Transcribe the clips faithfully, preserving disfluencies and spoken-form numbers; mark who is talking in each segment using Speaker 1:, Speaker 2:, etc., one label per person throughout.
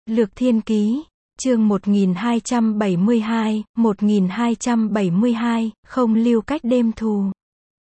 Speaker 1: Lược Thiên Ký, chương một nghìn hai trăm bảy mươi hai, một nghìn hai trăm bảy mươi hai, không lưu cách đêm thù.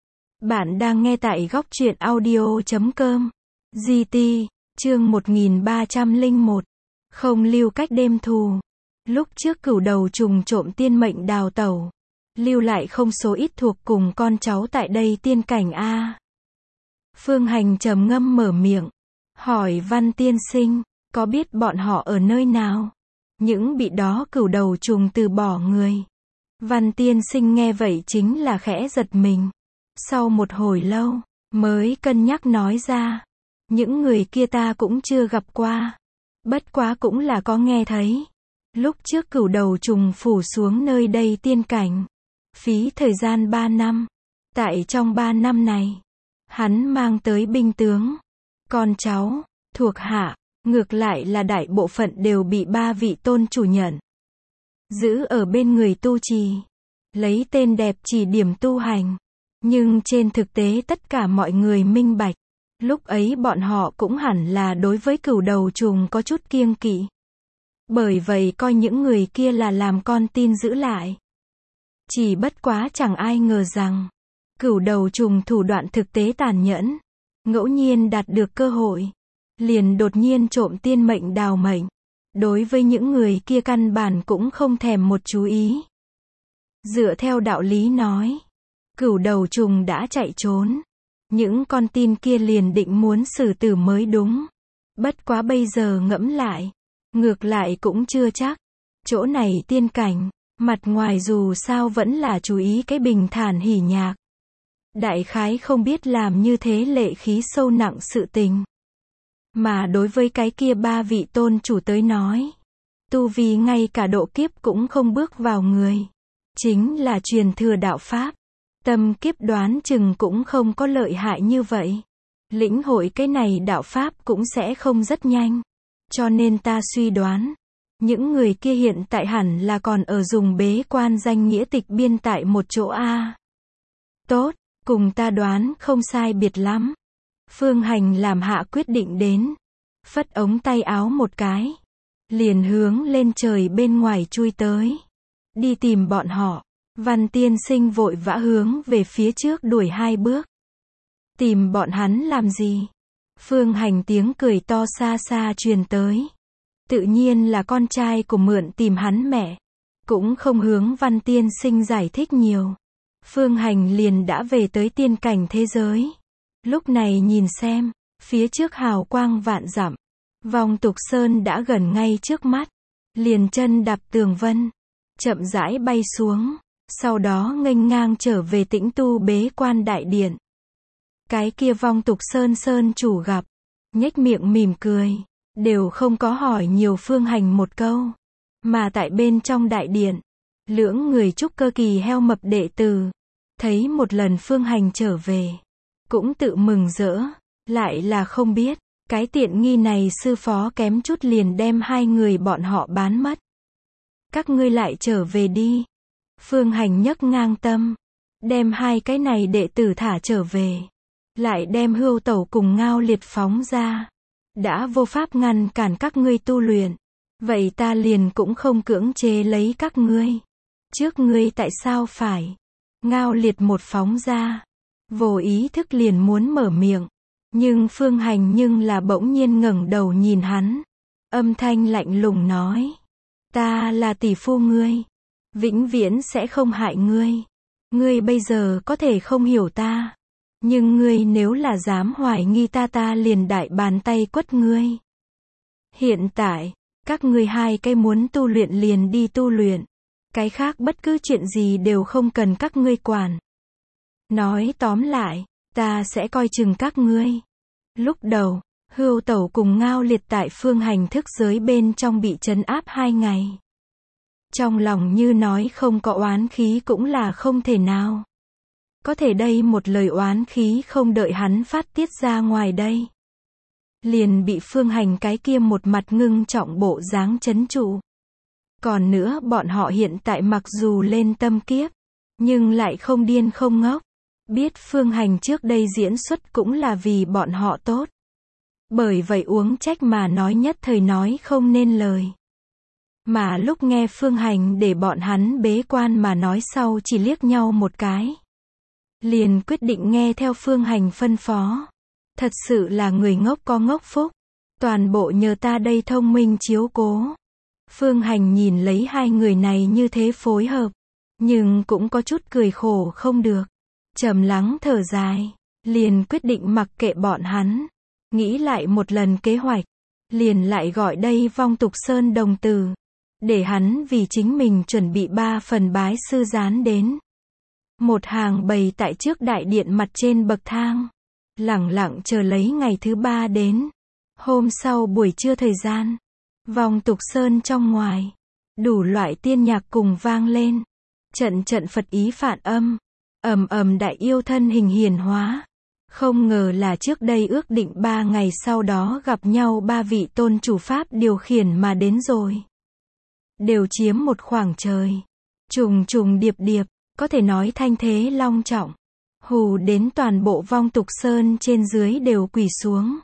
Speaker 1: Bạn đang nghe tại góc truyện audio chấm com. giê tê, chương một nghìn ba trăm lẻ một. Không lưu cách đêm thù. Lúc trước Cửu Đầu Trùng trộm tiên mệnh đào tẩu, lưu lại không số ít thuộc cùng con cháu tại đây tiên cảnh a. Phương Hành trầm ngâm mở miệng, hỏi Văn tiên sinh, có biết bọn họ ở nơi nào? Những bị đó Cửu Đầu Trùng từ bỏ người. Văn tiên sinh nghe vậy chính là khẽ giật mình. Sau một hồi lâu, mới cân nhắc nói ra. Những người kia ta cũng chưa gặp qua. Bất quá cũng là có nghe thấy. Lúc trước Cửu Đầu Trùng phủ xuống nơi đây tiên cảnh. Phí thời gian ba năm. Tại trong ba năm này, hắn mang tới binh tướng, con cháu, thuộc hạ, ngược lại là đại bộ phận đều bị ba vị tôn chủ nhận. Giữ ở bên người tu trì. Lấy tên đẹp chỉ điểm tu hành. Nhưng trên thực tế tất cả mọi người minh bạch. Lúc ấy bọn họ cũng hẳn là đối với Cửu Đầu Trùng có chút kiêng kỵ. Bởi vậy coi những người kia là làm con tin giữ lại. Chỉ bất quá chẳng ai ngờ rằng, Cửu Đầu Trùng thủ đoạn thực tế tàn nhẫn. Ngẫu nhiên đạt được cơ hội, liền đột nhiên trộm tiên mệnh đào mệnh. Đối với những người kia căn bản cũng không thèm một chú ý. Dựa theo đạo lý nói, Cửu Đầu Trùng đã chạy trốn. Những con tin kia liền định muốn xử tử mới đúng. Bất quá bây giờ ngẫm lại, ngược lại cũng chưa chắc. Chỗ này tiên cảnh, mặt ngoài dù sao vẫn là chú ý cái bình thản hỉ nhạc. Đại khái không biết làm như thế lệ khí sâu nặng sự tình. Mà đối với cái kia ba vị tôn chủ tới nói, tu vi ngay cả độ kiếp cũng không bước vào người. Chính là truyền thừa đạo pháp. Tâm kiếp đoán chừng cũng không có lợi hại như vậy. Lĩnh hội cái này đạo pháp cũng sẽ không rất nhanh. Cho nên ta suy đoán, những người kia hiện tại hẳn là còn ở dùng bế quan danh nghĩa tịch biên tại một chỗ a. Tốt, cùng ta đoán không sai biệt lắm. Phương Hành làm hạ quyết định đến. Phất ống tay áo một cái. Liền hướng lên trời bên ngoài chui tới. Đi tìm bọn họ. Văn tiên sinh vội vã hướng về phía trước đuổi hai bước. Tìm bọn hắn làm gì? Phương Hành tiếng cười to xa xa truyền tới. Tự nhiên là con trai của mượn tìm hắn mẹ. Cũng không hướng Văn tiên sinh giải thích nhiều. Phương Hành liền đã về tới tiên cảnh thế giới. Lúc này nhìn xem, phía trước hào quang vạn dặm. Vong Tục Sơn đã gần ngay trước mắt. Liền chân đạp tường vân. Chậm rãi bay xuống. Sau đó nghênh ngang trở về tĩnh tu bế quan đại điện. Cái kia Vong Tục Sơn Sơn chủ gặp. Nhếch miệng mỉm cười. Đều không có hỏi nhiều Phương Hành một câu. Mà tại bên trong đại điện, lưỡng người trúc cơ kỳ heo mập đệ tử. Thấy một lần Phương Hành trở về. Cũng tự mừng rỡ. Lại là không biết. Cái tiện nghi này sư phó kém chút liền đem hai người bọn họ bán mất. Các ngươi lại trở về đi. Phương Hành nhấc ngang tâm. Đem hai cái này đệ tử thả trở về. Lại đem Hưu Tẩu cùng Ngao Liệt phóng ra. Đã vô pháp ngăn cản các ngươi tu luyện. Vậy ta liền cũng không cưỡng chế lấy các ngươi. Trước ngươi tại sao phải? Ngao Liệt một phóng ra. Vô ý thức liền muốn mở miệng. Nhưng Phương Hành nhưng là bỗng nhiên ngẩng đầu nhìn hắn. Âm thanh lạnh lùng nói. Ta là tỷ phu ngươi. Vĩnh viễn sẽ không hại ngươi. Ngươi bây giờ có thể không hiểu ta. Nhưng ngươi nếu là dám hoài nghi ta ta liền đại bàn tay quất ngươi. Hiện tại, các ngươi hai cái muốn tu luyện liền đi tu luyện. Cái khác bất cứ chuyện gì đều không cần các ngươi quản. Nói tóm lại, ta sẽ coi chừng các ngươi. Lúc đầu, Hưu Tẩu cùng Ngao Liệt tại Phương Hành thức giới bên trong bị trấn áp hai ngày. Trong lòng như nói không có oán khí cũng là không thể nào. Có thể đây một lời oán khí không đợi hắn phát tiết ra ngoài đây. Liền bị Phương Hành cái kia một mặt ngưng trọng bộ dáng trấn trụ. Còn nữa bọn họ hiện tại mặc dù lên tâm kiếp, nhưng lại không điên không ngốc. Biết Phương Hành trước đây diễn xuất cũng là vì bọn họ tốt. Bởi vậy uống trách mà nói nhất thời nói không nên lời. Mà lúc nghe Phương Hành để bọn hắn bế quan mà nói sau chỉ liếc nhau một cái. Liền quyết định nghe theo Phương Hành phân phó. Thật sự là người ngốc có ngốc phúc. Toàn bộ nhờ ta đây thông minh chiếu cố. Phương Hành nhìn lấy hai người này như thế phối hợp. Nhưng cũng có chút cười khổ không được. Trầm lắng thở dài. Liền quyết định mặc kệ bọn hắn. Nghĩ lại một lần kế hoạch. Liền lại gọi đây Vong Tục Sơn đồng tử. Để hắn vì chính mình chuẩn bị ba phần bái sư dán đến. Một hàng bày tại trước đại điện mặt trên bậc thang. Lẳng lặng chờ lấy ngày thứ ba đến. Hôm sau buổi trưa thời gian. Vong Tục Sơn trong ngoài. Đủ loại tiên nhạc cùng vang lên. Trận trận Phật ý phản âm. Ầm ầm đại yêu thân hình hiển hóa. Không ngờ là trước đây ước định ba ngày sau đó gặp nhau ba vị tôn chủ pháp điều khiển mà đến rồi. Đều chiếm một khoảng trời. Trùng trùng điệp điệp, có thể nói thanh thế long trọng. Hù đến toàn bộ Vong Tục Sơn trên dưới đều quỳ xuống.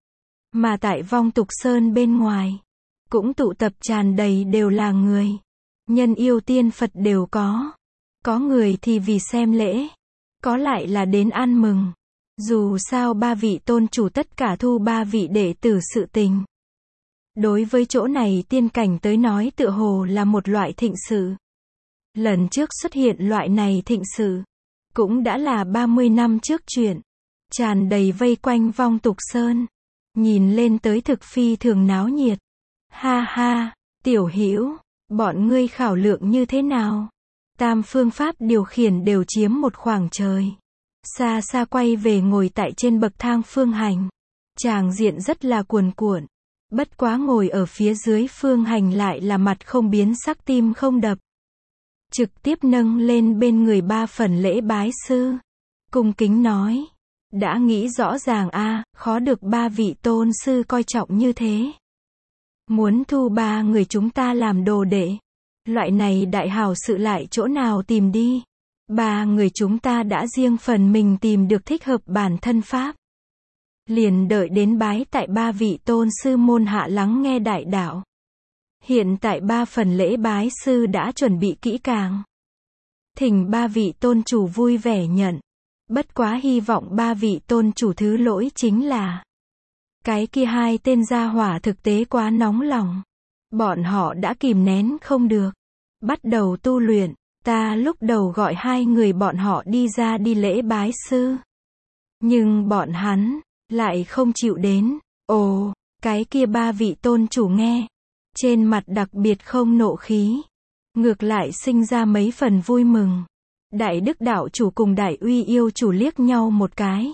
Speaker 1: Mà tại Vong Tục Sơn bên ngoài, cũng tụ tập tràn đầy đều là người. Nhân yêu tiên Phật đều có. Có người thì vì xem lễ. Có lại là đến ăn mừng. Dù sao ba vị tôn chủ tất cả thu ba vị đệ tử sự tình. Đối với chỗ này tiên cảnh tới nói tựa hồ là một loại thịnh sự. Lần trước xuất hiện loại này thịnh sự. Cũng đã là ba mươi năm trước chuyện. Tràn đầy vây quanh Vong Tục Sơn. Nhìn lên tới thực phi thường náo nhiệt. Ha ha, tiểu hữu, bọn ngươi khảo lượng như thế nào? Tam phương pháp điều khiển đều chiếm một khoảng trời. Xa xa quay về ngồi tại trên bậc thang Phương Hành. Tràng diện rất là cuồn cuộn. Bất quá ngồi ở phía dưới Phương Hành lại là mặt không biến sắc tim không đập. Trực tiếp nâng lên bên người ba phần lễ bái sư. Cung kính nói. Đã nghĩ rõ ràng a, khó được ba vị tôn sư coi trọng như thế. Muốn thu ba người chúng ta làm đồ đệ. Loại này đại hảo sự lại chỗ nào tìm đi. Ba người chúng ta đã riêng phần mình tìm được thích hợp bản thân pháp. Liền đợi đến bái tại ba vị tôn sư môn hạ lắng nghe đại đạo. Hiện tại ba phần lễ bái sư đã chuẩn bị kỹ càng. Thỉnh ba vị tôn chủ vui vẻ nhận. Bất quá hy vọng ba vị tôn chủ thứ lỗi chính là cái kia hai tên gia hỏa thực tế quá nóng lòng. Bọn họ đã kìm nén không được. Bắt đầu tu luyện. Ta lúc đầu gọi hai người bọn họ đi ra đi lễ bái sư. Nhưng bọn hắn lại không chịu đến. Ồ, cái kia ba vị tôn chủ nghe. Trên mặt đặc biệt không nộ khí. Ngược lại sinh ra mấy phần vui mừng. Đại đức đạo chủ cùng đại uy yêu chủ liếc nhau một cái.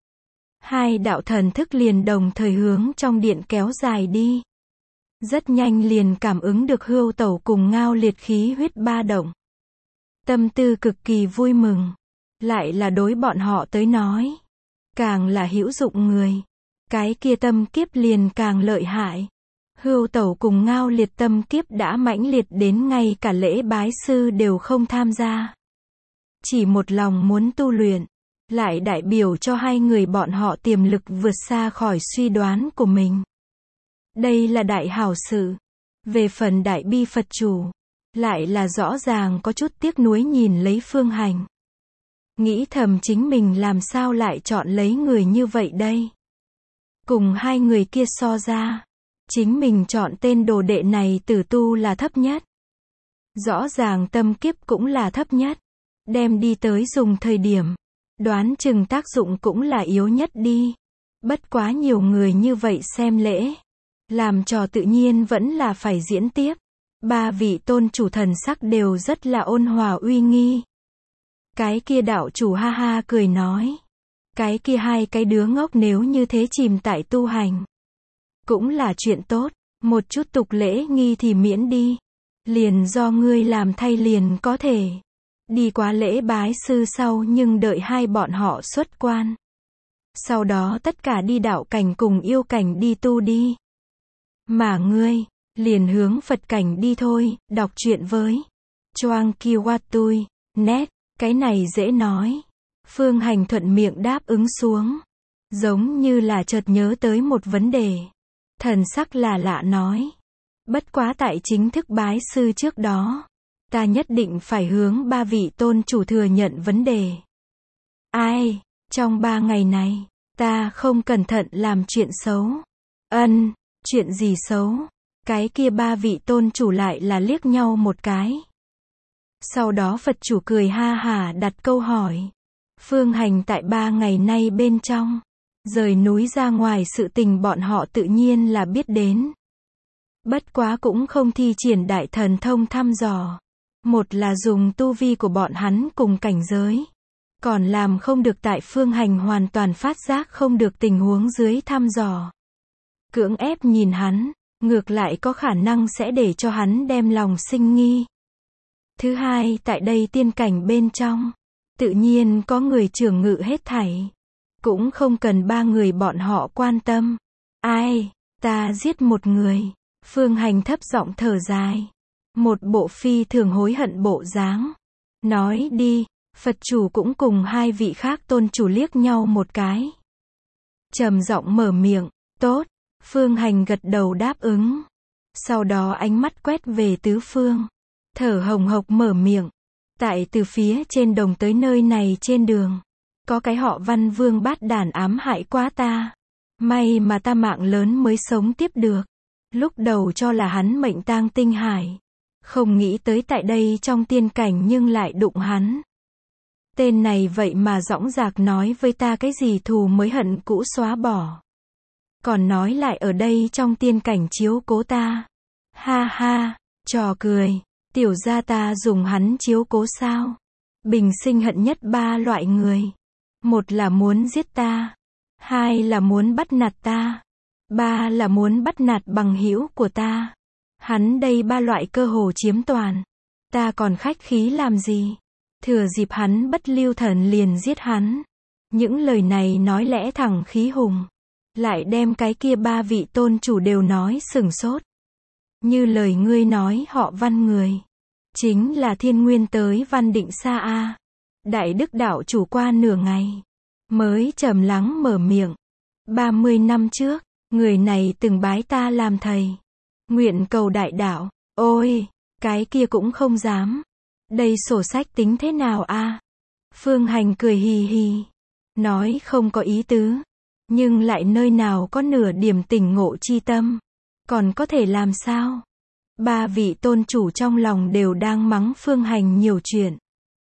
Speaker 1: Hai đạo thần thức liền đồng thời hướng trong điện kéo dài đi. Rất nhanh liền cảm ứng được Hưu Tẩu cùng Ngao Liệt khí huyết ba động. Tâm tư cực kỳ vui mừng. Lại là đối bọn họ tới nói. Càng là hữu dụng người. Cái kia tâm kiếp liền càng lợi hại. Hưu Tẩu cùng Ngao Liệt tâm kiếp đã mãnh liệt đến ngay cả lễ bái sư đều không tham gia. Chỉ một lòng muốn tu luyện. Lại đại biểu cho hai người bọn họ tiềm lực vượt xa khỏi suy đoán của mình. Đây là đại hảo sự. Về phần đại bi Phật chủ. Lại là rõ ràng có chút tiếc nuối nhìn lấy Phương Hành. Nghĩ thầm chính mình làm sao lại chọn lấy người như vậy đây. Cùng hai người kia so ra. Chính mình chọn tên đồ đệ này tử tu là thấp nhất. Rõ ràng tâm kiếp cũng là thấp nhất. Đem đi tới dùng thời điểm. Đoán chừng tác dụng cũng là yếu nhất đi. Bất quá nhiều người như vậy xem lễ. Làm trò tự nhiên vẫn là phải diễn tiếp. Ba vị tôn chủ thần sắc đều rất là ôn hòa uy nghi. Cái kia đạo chủ ha ha cười nói. Cái kia hai cái đứa ngốc nếu như thế chìm tại tu hành. Cũng là chuyện tốt. Một chút tục lễ nghi thì miễn đi. Liền do ngươi làm thay liền có thể. Đi qua lễ bái sư sau nhưng đợi hai bọn họ xuất quan. Sau đó tất cả đi đạo cảnh cùng yêu cảnh đi tu đi. Mà ngươi, liền hướng Phật cảnh đi thôi, đọc truyện với Choang Kiwatui, net, cái này dễ nói. Phương Hành thuận miệng đáp ứng xuống. giống như là chợt nhớ tới một vấn đề. Thần sắc là lạ nói. Bất quá tại chính thức bái sư trước đó, ta nhất định phải hướng ba vị tôn chủ thừa nhận vấn đề. Ai, trong ba ngày này, ta không cẩn thận làm chuyện xấu. Ân, chuyện gì xấu? Cái kia ba vị tôn chủ lại là liếc nhau một cái. Sau đó Phật chủ cười ha hả đặt câu hỏi. Phương Hành tại ba ngày nay bên trong, rời núi ra ngoài sự tình bọn họ tự nhiên là biết đến. Bất quá cũng không thi triển đại thần thông thăm dò. Một là dùng tu vi của bọn hắn cùng cảnh giới. Còn làm không được tại Phương Hành hoàn toàn phát giác không được tình huống dưới thăm dò. Cưỡng ép nhìn hắn, ngược lại có khả năng sẽ để cho hắn đem lòng sinh nghi. Thứ hai, tại đây tiên cảnh bên trong, tự nhiên có người trưởng ngự hết thảy. Cũng không cần ba người bọn họ quan tâm. Ai, ta giết một người. Phương Hành thấp giọng thở dài. Một bộ phi thường hối hận bộ dáng. Nói đi, Phật chủ cũng cùng hai vị khác tôn chủ liếc nhau một cái. Trầm giọng mở miệng, tốt. Phương Hành gật đầu đáp ứng. Sau đó ánh mắt quét về tứ phương. Thở hồng hộc mở miệng. Tại từ phía trên đồng tới nơi này trên đường. Có cái họ Văn Vương bát đản ám hại quá ta. May mà ta mạng lớn mới sống tiếp được. Lúc đầu cho là hắn mệnh tang tinh hải. Không nghĩ tới tại đây trong tiên cảnh nhưng lại đụng hắn. Tên này vậy mà dõng dạc nói với ta cái gì thù mới hận cũ xóa bỏ. Còn nói lại ở đây trong tiên cảnh chiếu cố ta. Ha ha, trò cười. Tiểu gia ta dùng hắn chiếu cố sao? Bình sinh hận nhất ba loại người. Một là muốn giết ta. Hai là muốn bắt nạt ta. Ba là muốn bắt nạt bằng hữu của ta. Hắn đây ba loại cơ hồ chiếm toàn. Ta còn khách khí làm gì? Thừa dịp hắn bất lưu thần liền giết hắn. Những lời này nói lẽ thẳng khí hùng. Lại đem cái kia ba vị tôn chủ đều nói sửng sốt. Như lời ngươi nói họ Văn người. Chính là thiên nguyên tới Văn Định Sa A. Đại đức đạo chủ qua nửa ngày. Mới trầm lắng mở miệng. ba mươi năm trước, người này từng bái ta làm thầy. Nguyện cầu đại đạo. Ôi, cái kia cũng không dám. Đây sổ sách tính thế nào a? Phương Hành cười hì hì. Nói không có ý tứ. Nhưng lại nơi nào có nửa điểm tỉnh ngộ chi tâm. Còn có thể làm sao? Ba vị tôn chủ trong lòng đều đang mắng Phương Hành nhiều chuyện.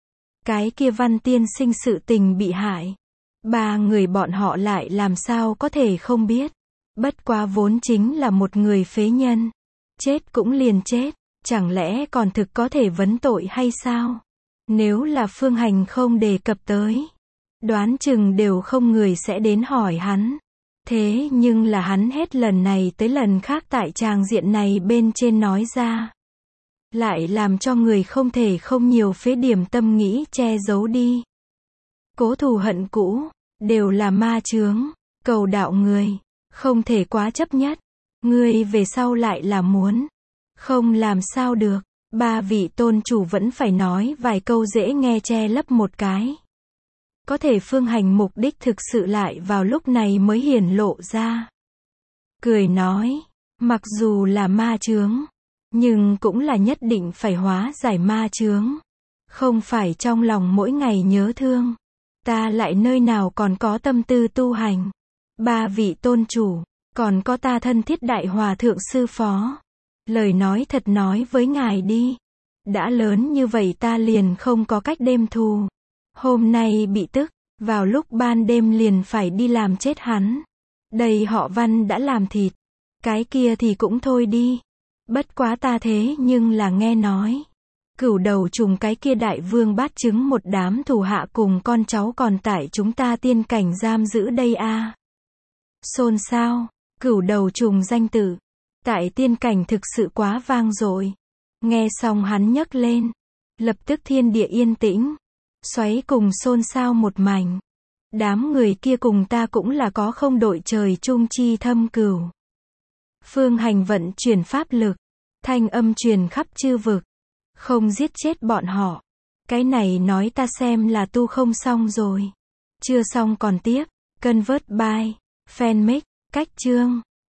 Speaker 1: Cái kia Văn tiên sinh sự tình bị hại. Ba người bọn họ lại làm sao có thể không biết. Bất quá vốn chính là một người phế nhân. Chết cũng liền chết. Chẳng lẽ còn thực có thể vấn tội hay sao? Nếu là Phương Hành không đề cập tới. Đoán chừng đều không người sẽ đến hỏi hắn. Thế nhưng là hắn hết lần này tới lần khác tại tràng diện này bên trên nói ra. Lại làm cho người không thể không nhiều phế điểm tâm nghĩ che giấu đi. Cố thù hận cũ, đều là ma chướng, cầu đạo người, không thể quá chấp nhất. Ngươi về sau lại là muốn. Không làm sao được, ba vị tôn chủ vẫn phải nói vài câu dễ nghe che lấp một cái. Có thể Phương Hành mục đích thực sự lại vào lúc này mới hiển lộ ra. Cười nói, mặc dù là ma chướng, nhưng cũng là nhất định phải hóa giải ma chướng. Không phải trong lòng mỗi ngày nhớ thương. Ta lại nơi nào còn có tâm tư tu hành. Ba vị tôn chủ, còn có ta thân thiết đại hòa thượng sư phó. Lời nói thật nói với ngài đi. Đã lớn như vậy ta liền không có cách đêm thù. Hôm nay bị tức, vào lúc ban đêm liền phải đi làm chết hắn. Đây họ Văn đã làm thịt. Cái kia thì cũng thôi đi. Bất quá ta thế nhưng là nghe nói. Cửu đầu trùng cái kia đại vương bát chứng một đám thủ hạ cùng con cháu còn tại chúng ta tiên cảnh giam giữ đây a. Xôn xao, cửu đầu trùng danh tự. Tại tiên cảnh thực sự quá vang dội. Nghe xong hắn nhấc lên. Lập tức thiên địa yên tĩnh. Xoáy cùng xôn xao một mảnh. Đám người kia cùng ta cũng là có không đội trời chung chi thâm cửu. Phương Hành vận chuyển pháp lực. Thanh âm truyền khắp chư vực. Không giết chết bọn họ. Cái này nói ta xem là tu không xong rồi. Chưa xong còn tiếp. Convert by Fanmix. Cách chương